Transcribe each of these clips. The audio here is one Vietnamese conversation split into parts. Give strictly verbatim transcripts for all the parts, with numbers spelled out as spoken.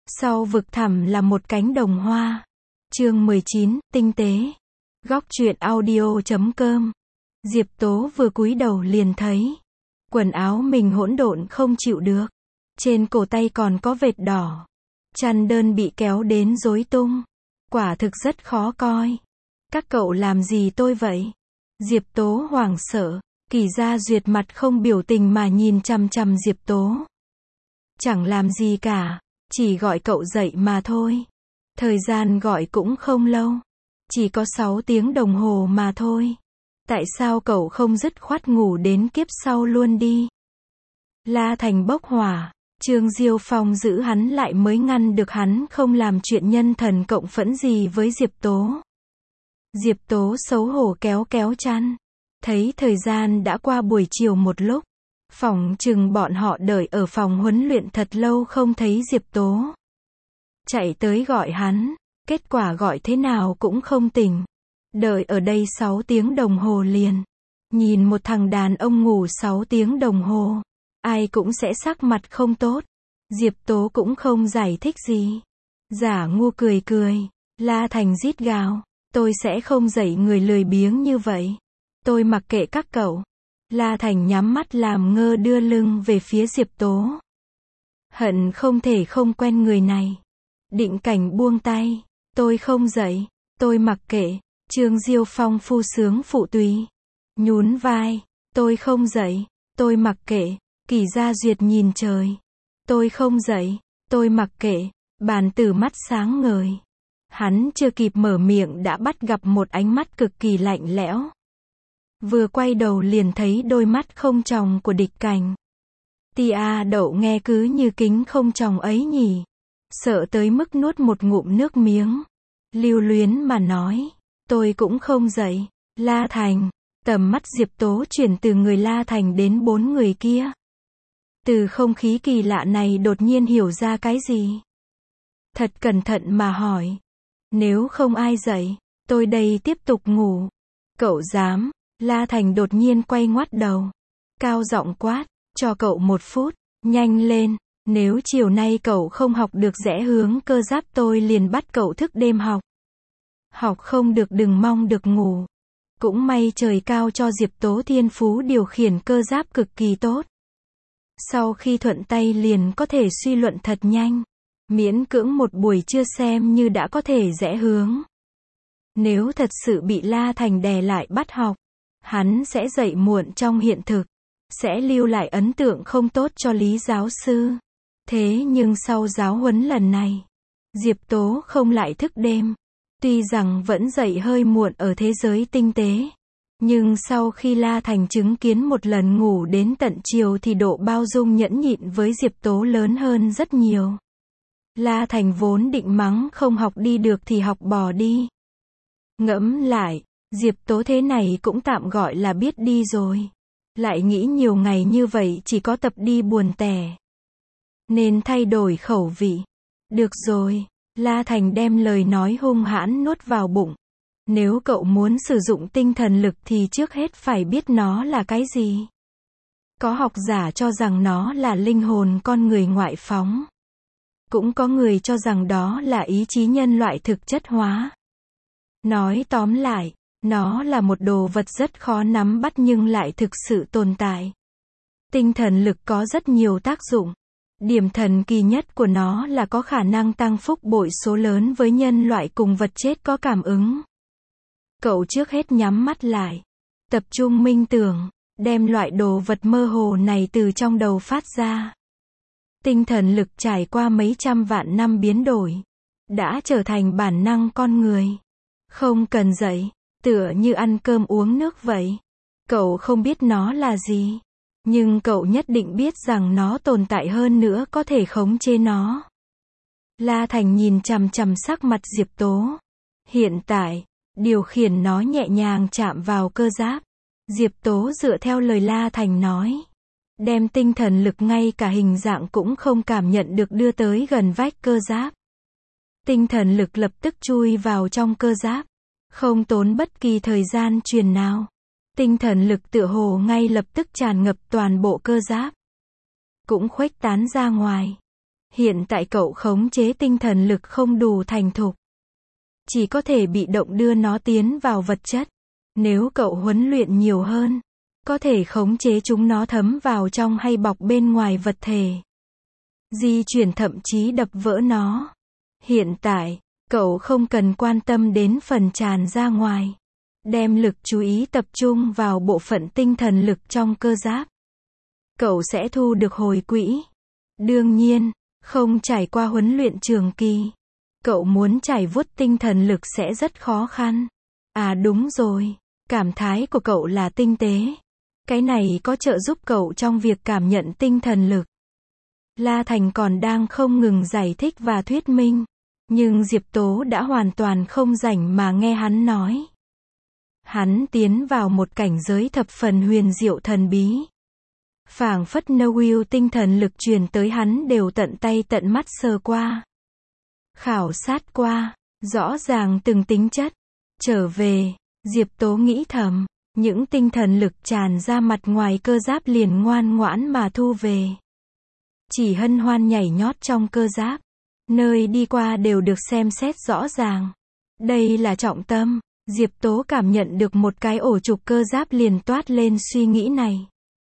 Sau vực thẳm là một cánh đồng hoa. Chương mười chín, tinh tế. Góc truyện audio chấm com. Diệp Tố vừa cúi đầu liền thấy quần áo mình hỗn độn không chịu được. Trên cổ tay còn có vệt đỏ. Chăn đơn bị kéo đến rối tung. Quả thực rất khó coi. Các cậu làm gì tôi vậy? Diệp Tố hoảng sợ. Kỳ Gia Duyệt mặt không biểu tình mà nhìn chằm chằm Diệp Tố. Chẳng làm gì cả, chỉ gọi cậu dậy mà thôi. Thời gian gọi cũng không lâu. Chỉ có sáu tiếng đồng hồ mà thôi. Tại sao cậu không dứt khoát ngủ đến kiếp sau luôn đi? La Thành bốc hỏa. Trương Diêu Phong giữ hắn lại mới ngăn được hắn không làm chuyện nhân thần cộng phẫn gì với Diệp Tố. Diệp Tố xấu hổ kéo kéo chăn. Thấy thời gian đã qua buổi chiều một lúc. Phỏng chừng bọn họ đợi ở phòng huấn luyện thật lâu không thấy Diệp Tố. Chạy tới gọi hắn. Kết quả gọi thế nào cũng không tỉnh. Đợi ở đây sáu tiếng đồng hồ liền. Nhìn một thằng đàn ông ngủ sáu tiếng đồng hồ. Ai cũng sẽ sắc mặt không tốt. Diệp Tố cũng không giải thích gì. Giả ngu cười cười. La Thành rít gào. Tôi sẽ không dạy người lười biếng như vậy. Tôi mặc kệ các cậu. La Thành nhắm mắt làm ngơ đưa lưng về phía Diệp Tố. Hận không thể không quen người này. Định Cảnh buông tay. Tôi không dạy. Tôi mặc kệ. Trương Diêu Phong phu sướng phụ tùy. Nhún vai. Tôi không dạy. Tôi mặc kệ. Kỳ Gia Duyệt nhìn trời. Tôi không dạy. Tôi mặc kệ. Bàn tử mắt sáng ngời. Hắn chưa kịp mở miệng đã bắt gặp một ánh mắt cực kỳ lạnh lẽo. Vừa quay đầu liền thấy đôi mắt không tròng của Địch Cảnh. Tia đậu nghe cứ như kính không tròng ấy nhỉ. Sợ tới mức nuốt một ngụm nước miếng. Lưu luyến mà nói. Tôi cũng không dạy. La Thành. Tầm mắt Diệp Tố chuyển từ người La Thành đến bốn người kia. Từ không khí kỳ lạ này đột nhiên hiểu ra cái gì. Thật cẩn thận mà hỏi. Nếu không ai dạy, tôi đây tiếp tục ngủ. Cậu dám? La Thành đột nhiên quay ngoắt đầu. Cao giọng quát, cho cậu một phút, nhanh lên. Nếu chiều nay cậu không học được rẽ hướng cơ giáp tôi liền bắt cậu thức đêm học. Học không được đừng mong được ngủ. Cũng may trời cao cho Diệp Tố thiên phú điều khiển cơ giáp cực kỳ tốt. Sau khi thuận tay liền có thể suy luận thật nhanh. Miễn cưỡng một buổi trưa xem như đã có thể rẽ hướng. Nếu thật sự bị La Thành đè lại bắt học, hắn sẽ dậy muộn trong hiện thực. Sẽ lưu lại ấn tượng không tốt cho Lý giáo sư. Thế nhưng sau giáo huấn lần này, Diệp Tố không lại thức đêm. Tuy rằng vẫn dậy hơi muộn ở thế giới tinh tế. Nhưng sau khi La Thành chứng kiến một lần ngủ đến tận chiều thì độ bao dung nhẫn nhịn với Diệp Tố lớn hơn rất nhiều. La Thành vốn định mắng không học đi được thì học bỏ đi. Ngẫm lại, Diệp Tố thế này cũng tạm gọi là biết đi rồi. Lại nghĩ nhiều ngày như vậy chỉ có tập đi buồn tẻ. Nên thay đổi khẩu vị. Được rồi, La Thành đem lời nói hung hãn nuốt vào bụng. Nếu cậu muốn sử dụng tinh thần lực thì trước hết phải biết nó là cái gì. Có học giả cho rằng nó là linh hồn con người ngoại phóng. Cũng có người cho rằng đó là ý chí nhân loại thực chất hóa. Nói tóm lại, nó là một đồ vật rất khó nắm bắt nhưng lại thực sự tồn tại. Tinh thần lực có rất nhiều tác dụng. Điểm thần kỳ nhất của nó là có khả năng tăng phúc bội số lớn với nhân loại cùng vật chết có cảm ứng. Cậu trước hết nhắm mắt lại. Tập trung minh tưởng, đem loại đồ vật mơ hồ này từ trong đầu phát ra. Tinh thần lực trải qua mấy trăm vạn năm biến đổi. Đã trở thành bản năng con người. Không cần dạy, tựa như ăn cơm uống nước vậy. Cậu không biết nó là gì. Nhưng cậu nhất định biết rằng nó tồn tại hơn nữa có thể khống chế nó. La Thành nhìn chằm chằm sắc mặt Diệp Tố. Hiện tại, điều khiển nó nhẹ nhàng chạm vào cơ giáp. Diệp Tố dựa theo lời La Thành nói. Đem tinh thần lực ngay cả hình dạng cũng không cảm nhận được đưa tới gần vách cơ giáp. Tinh thần lực lập tức chui vào trong cơ giáp. Không tốn bất kỳ thời gian truyền nào. Tinh thần lực tựa hồ ngay lập tức tràn ngập toàn bộ cơ giáp. Cũng khuếch tán ra ngoài. Hiện tại cậu khống chế tinh thần lực không đủ thành thục. Chỉ có thể bị động đưa nó tiến vào vật chất. Nếu cậu huấn luyện nhiều hơn, có thể khống chế chúng nó thấm vào trong hay bọc bên ngoài vật thể. Di chuyển thậm chí đập vỡ nó. Hiện tại, cậu không cần quan tâm đến phần tràn ra ngoài. Đem lực chú ý tập trung vào bộ phận tinh thần lực trong cơ giáp. Cậu sẽ thu được hồi quỹ. Đương nhiên, không trải qua huấn luyện trường kỳ, cậu muốn trải vuốt tinh thần lực sẽ rất khó khăn. À đúng rồi, cảm thái của cậu là tinh tế. Cái này có trợ giúp cậu trong việc cảm nhận tinh thần lực. La Thành còn đang không ngừng giải thích và thuyết minh, nhưng Diệp Tố đã hoàn toàn không rảnh mà nghe hắn nói. Hắn tiến vào một cảnh giới thập phần huyền diệu thần bí. Phảng phất Noel tinh thần lực truyền tới hắn đều tận tay tận mắt sờ qua. Khảo sát qua, rõ ràng từng tính chất. Trở về, Diệp Tố nghĩ thầm, những tinh thần lực tràn ra mặt ngoài cơ giáp liền ngoan ngoãn mà thu về. Chỉ hân hoan nhảy nhót trong cơ giáp. Nơi đi qua đều được xem xét rõ ràng. Đây là trọng tâm. Diệp Tố cảm nhận được một cái ổ trục cơ giáp liền toát lên suy nghĩ này.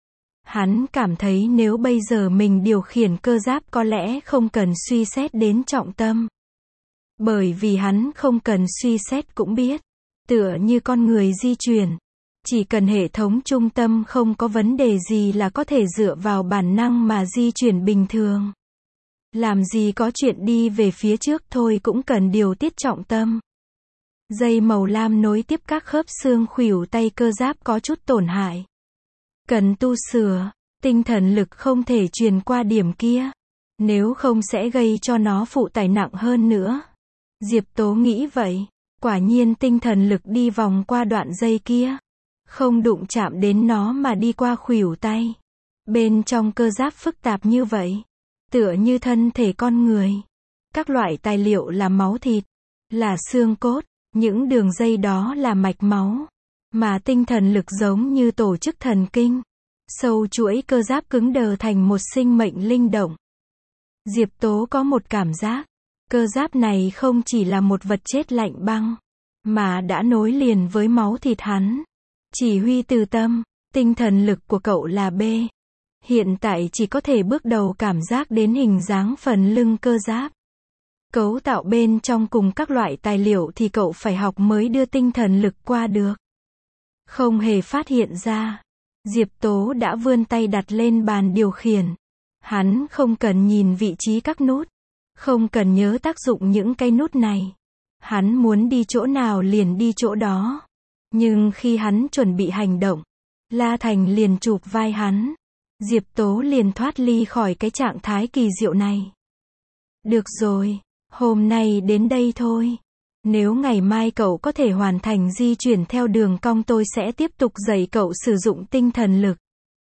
Hắn cảm thấy nếu bây giờ mình điều khiển cơ giáp có lẽ không cần suy xét đến trọng tâm. Bởi vì hắn không cần suy xét cũng biết. Tựa như con người di chuyển. Chỉ cần hệ thống trung tâm không có vấn đề gì là có thể dựa vào bản năng mà di chuyển bình thường. Làm gì có chuyện đi về phía trước thôi cũng cần điều tiết trọng tâm. Dây màu lam nối tiếp các khớp xương khuỷu tay cơ giáp có chút tổn hại. Cần tu sửa, tinh thần lực không thể truyền qua điểm kia. Nếu không sẽ gây cho nó phụ tải nặng hơn nữa. Diệp Tố nghĩ vậy. Quả nhiên tinh thần lực đi vòng qua đoạn dây kia. Không đụng chạm đến nó mà đi qua khuỷu tay. Bên trong cơ giáp phức tạp như vậy. Tựa như thân thể con người. Các loại tài liệu là máu thịt, là xương cốt. Những đường dây đó là mạch máu. Mà tinh thần lực giống như tổ chức thần kinh. Sâu chuỗi cơ giáp cứng đờ thành một sinh mệnh linh động. Diệp Tố có một cảm giác. Cơ giáp này không chỉ là một vật chết lạnh băng. Mà đã nối liền với máu thịt hắn. Chỉ huy từ tâm, tinh thần lực của cậu là B. Hiện tại chỉ có thể bước đầu cảm giác đến hình dáng phần lưng cơ giáp. Cấu tạo bên trong cùng các loại tài liệu thì cậu phải học mới đưa tinh thần lực qua được. Không hề phát hiện ra. Diệp Tố đã vươn tay đặt lên bàn điều khiển. Hắn không cần nhìn vị trí các nút. Không cần nhớ tác dụng những cái nút này. Hắn muốn đi chỗ nào liền đi chỗ đó. Nhưng khi hắn chuẩn bị hành động, La Thành liền chụp vai hắn. Diệp Tố liền thoát ly khỏi cái trạng thái kỳ diệu này. Được rồi, hôm nay đến đây thôi. Nếu ngày mai cậu có thể hoàn thành di chuyển theo đường cong tôi sẽ tiếp tục dạy cậu sử dụng tinh thần lực.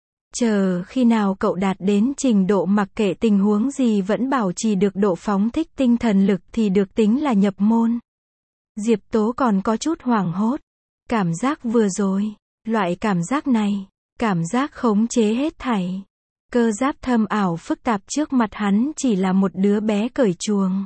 Chờ khi nào cậu đạt đến trình độ mặc kệ tình huống gì vẫn bảo trì được độ phóng thích tinh thần lực thì được tính là nhập môn. Diệp Tố còn có chút hoảng hốt. Cảm giác vừa rồi, loại cảm giác này, cảm giác khống chế hết thảy. Cơ giáp thâm ảo phức tạp trước mặt hắn chỉ là một đứa bé cởi chuồng.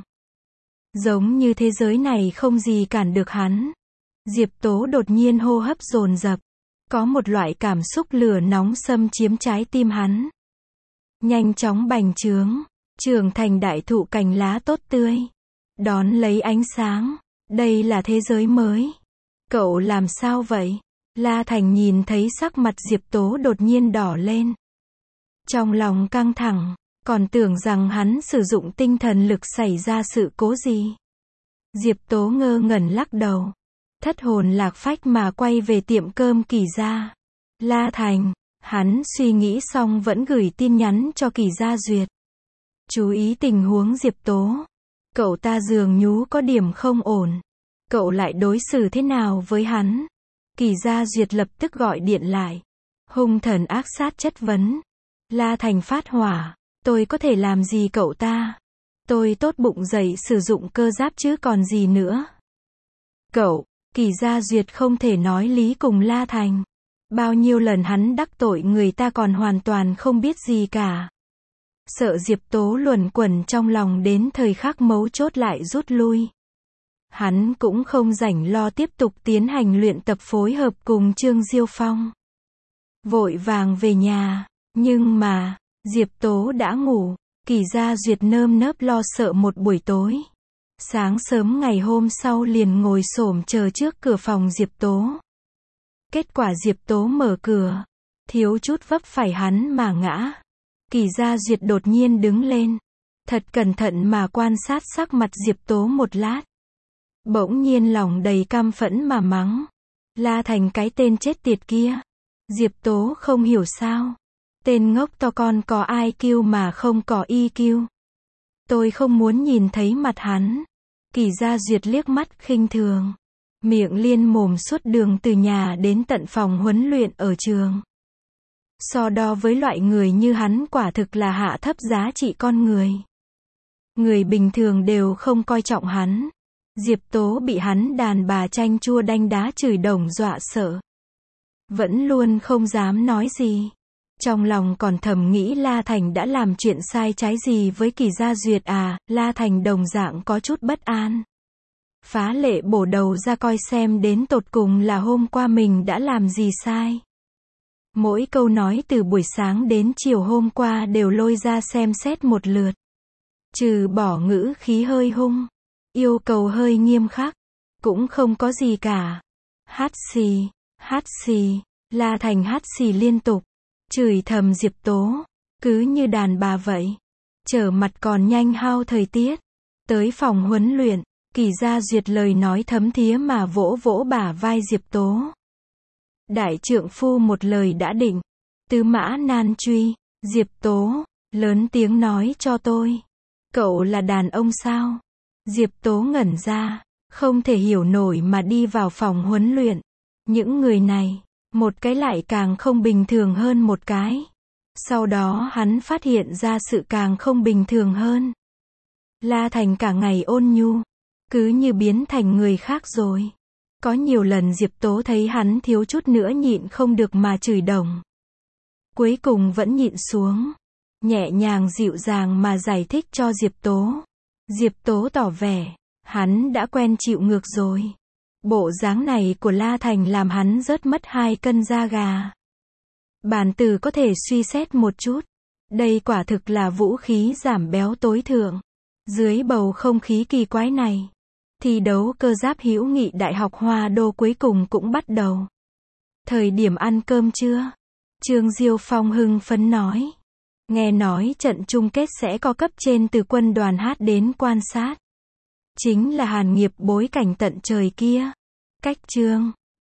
Giống như thế giới này không gì cản được hắn. Diệp Tố đột nhiên hô hấp dồn dập. Có một loại cảm xúc lửa nóng xâm chiếm trái tim hắn. Nhanh chóng bành trướng, trưởng thành đại thụ cành lá tốt tươi. Đón lấy ánh sáng. Đây là thế giới mới. Cậu làm sao vậy? La Thành nhìn thấy sắc mặt Diệp Tố đột nhiên đỏ lên. Trong lòng căng thẳng, còn tưởng rằng hắn sử dụng tinh thần lực xảy ra sự cố gì. Diệp Tố ngơ ngẩn lắc đầu. Thất hồn lạc phách mà quay về tiệm cơm Kỳ Gia. La Thành, hắn suy nghĩ xong vẫn gửi tin nhắn cho Kỳ Gia Duyệt. Chú ý tình huống Diệp Tố. Cậu ta dường nhú có điểm không ổn. Cậu lại đối xử thế nào với hắn? Kỳ Gia Duyệt lập tức gọi điện lại. Hung thần ác sát chất vấn. La Thành phát hỏa. Tôi có thể làm gì cậu ta? Tôi tốt bụng dậy sử dụng cơ giáp chứ còn gì nữa. Cậu, Kỳ Gia Duyệt không thể nói lý cùng La Thành. Bao nhiêu lần hắn đắc tội người ta còn hoàn toàn không biết gì cả. sợ Diệp Tố luẩn quẩn trong lòng đến thời khắc mấu chốt lại rút lui. Hắn cũng không rảnh lo tiếp tục tiến hành luyện tập phối hợp cùng Trương Diêu Phong. Vội vàng về nhà, nhưng mà, Diệp Tố đã ngủ, Kỳ Gia Duyệt nơm nớp lo sợ một buổi tối. Sáng sớm ngày hôm sau liền ngồi xổm chờ trước cửa phòng Diệp Tố. Kết quả Diệp Tố mở cửa, thiếu chút vấp phải hắn mà ngã. Kỳ Gia Duyệt đột nhiên đứng lên, thật cẩn thận mà quan sát sắc mặt Diệp Tố một lát. Bỗng nhiên lòng đầy căm phẫn mà mắng. La Thành cái tên chết tiệt kia. Diệp Tố không hiểu sao. Tên ngốc to con có I Q mà không có E Q. Tôi không muốn nhìn thấy mặt hắn. Kỳ Gia Duyệt liếc mắt khinh thường. Miệng liên mồm suốt đường từ nhà đến tận phòng huấn luyện ở trường. So đo với loại người như hắn quả thực là hạ thấp giá trị con người. Người bình thường đều không coi trọng hắn. Diệp Tố bị hắn đàn bà chanh chua đanh đá chửi đồng dọa sợ. Vẫn luôn không dám nói gì. Trong lòng còn thầm nghĩ La Thành đã làm chuyện sai trái gì với Kỳ Gia Duyệt à, La Thành đồng dạng có chút bất an. Phá lệ bổ đầu ra coi xem đến tột cùng là hôm qua mình đã làm gì sai. Mỗi câu nói từ buổi sáng đến chiều hôm qua đều lôi ra xem xét một lượt. Trừ bỏ ngữ khí hơi hung, yêu cầu hơi nghiêm khắc, cũng không có gì cả. Hát xì, hát xì, La Thành hát xì liên tục, chửi thầm Diệp Tố, cứ như đàn bà vậy. Trở mặt còn nhanh hao thời tiết. Tới phòng huấn luyện, Kỳ Gia Duyệt lời nói thấm thía mà vỗ vỗ bả vai Diệp Tố. Đại trượng phu một lời đã định. Tư mã nan truy, Diệp Tố, lớn tiếng nói cho tôi. Cậu là đàn ông sao? Diệp Tố ngẩn ra, không thể hiểu nổi mà đi vào phòng huấn luyện. Những người này, một cái lại càng không bình thường hơn một cái. Sau đó hắn phát hiện ra sự càng không bình thường hơn. La Thành cả ngày ôn nhu, cứ như biến thành người khác rồi. Có nhiều lần Diệp Tố thấy hắn thiếu chút nữa nhịn không được mà chửi đồng. Cuối cùng vẫn nhịn xuống. Nhẹ nhàng dịu dàng mà giải thích cho Diệp Tố. Diệp Tố tỏ vẻ, hắn đã quen chịu ngược rồi. Bộ dáng này của La Thành làm hắn rớt mất hai cân da gà. Bản từ có thể suy xét một chút. Đây quả thực là vũ khí giảm béo tối thượng. Dưới bầu không khí kỳ quái này, thi đấu cơ giáp hữu nghị Đại học Hoa Đô cuối cùng cũng bắt đầu. Thời điểm ăn cơm trưa, Trương Diêu Phong hưng phấn nói. Nghe nói trận chung kết sẽ có cấp trên từ quân đoàn hát đến quan sát. Chính là Hàn Nghiệp bối cảnh tận trời kia. Cách Trương